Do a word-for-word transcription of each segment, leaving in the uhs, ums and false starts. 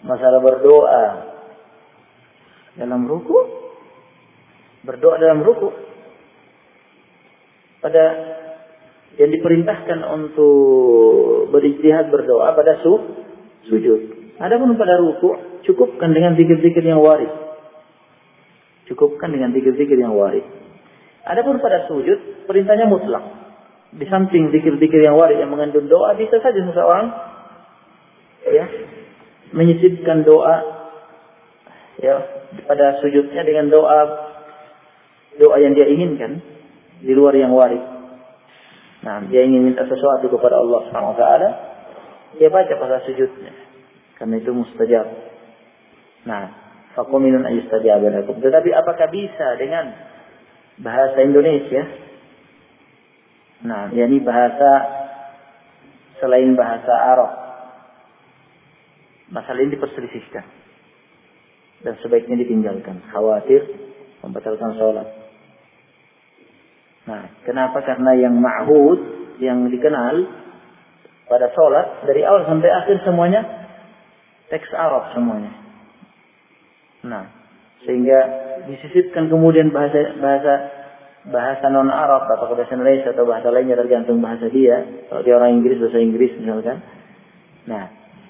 masalah berdoa dalam ruku, berdoa dalam ruku pada yang diperintahkan untuk berijtihad berdoa pada su, sujud. Adapun pada ruku, cukupkan dengan zikir-zikir yang waris. Cukupkan dengan zikir-zikir yang waris. Adapun pada sujud, perintahnya mutlak. Di samping zikir-zikir yang waris yang mengandung doa, bisa saja seseorang ya menyisipkan doa ya pada sujudnya dengan doa doa yang dia inginkan di luar yang waris. Nah, dia ingin minta sesuatu kepada Allah Subhanahu wa taala, dia baca pada sujudnya. Karena itu mustajab. Nah, faqaminun ayustajab lakum. Tetapi apakah bisa dengan bahasa Indonesia? Nah, yakni bahasa selain bahasa Arab. Masalah ini diperselisihkan. Dan sebaiknya ditinggalkan. Khawatir membatalkan sholat. Nah, kenapa? Karena yang ma'hud, yang dikenal pada sholat, dari awal sampai akhir semuanya teks Arab semuanya. Nah, sehingga disisipkan kemudian bahasa bahasa bahasa non Arab atau bahasa Indonesia atau bahasa lainnya tergantung bahasa dia. Kalau dia orang Inggris, bahasa Inggris misalkan. Nah,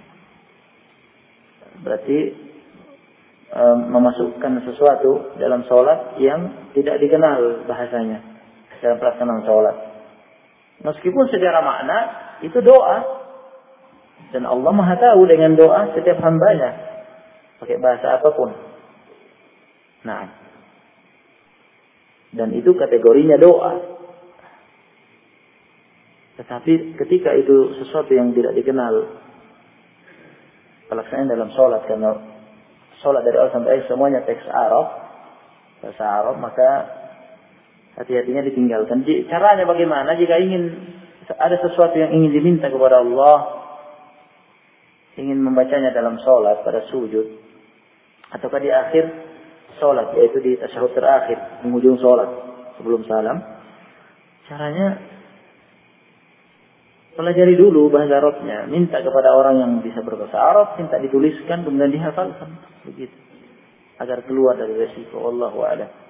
berarti e, memasukkan sesuatu dalam sholat yang tidak dikenal bahasanya dalam pelaksanaan sholat. Meskipun secara makna itu doa, dan Allah Maha tahu dengan doa setiap hambanya pakai bahasa apapun. Nah, dan itu kategorinya doa. Tetapi ketika itu sesuatu yang tidak dikenal pelaksanaan dalam sholat, karena sholat dari awal sampai akhir semuanya teks Arab, bahasa Arab, maka hati-hatinya ditinggalkan. Caranya bagaimana jika ingin ada sesuatu yang ingin diminta kepada Allah, ingin membacanya dalam sholat pada sujud, ataukah di akhir sholat, yaitu di tasyahud terakhir, penghujung sholat sebelum salam. Caranya pelajari dulu bahasa Arabnya, minta kepada orang yang bisa berbahasa Arab, minta dituliskan kemudian dihafalkan, begitu, agar keluar dari resiko. Wallahu a'lam.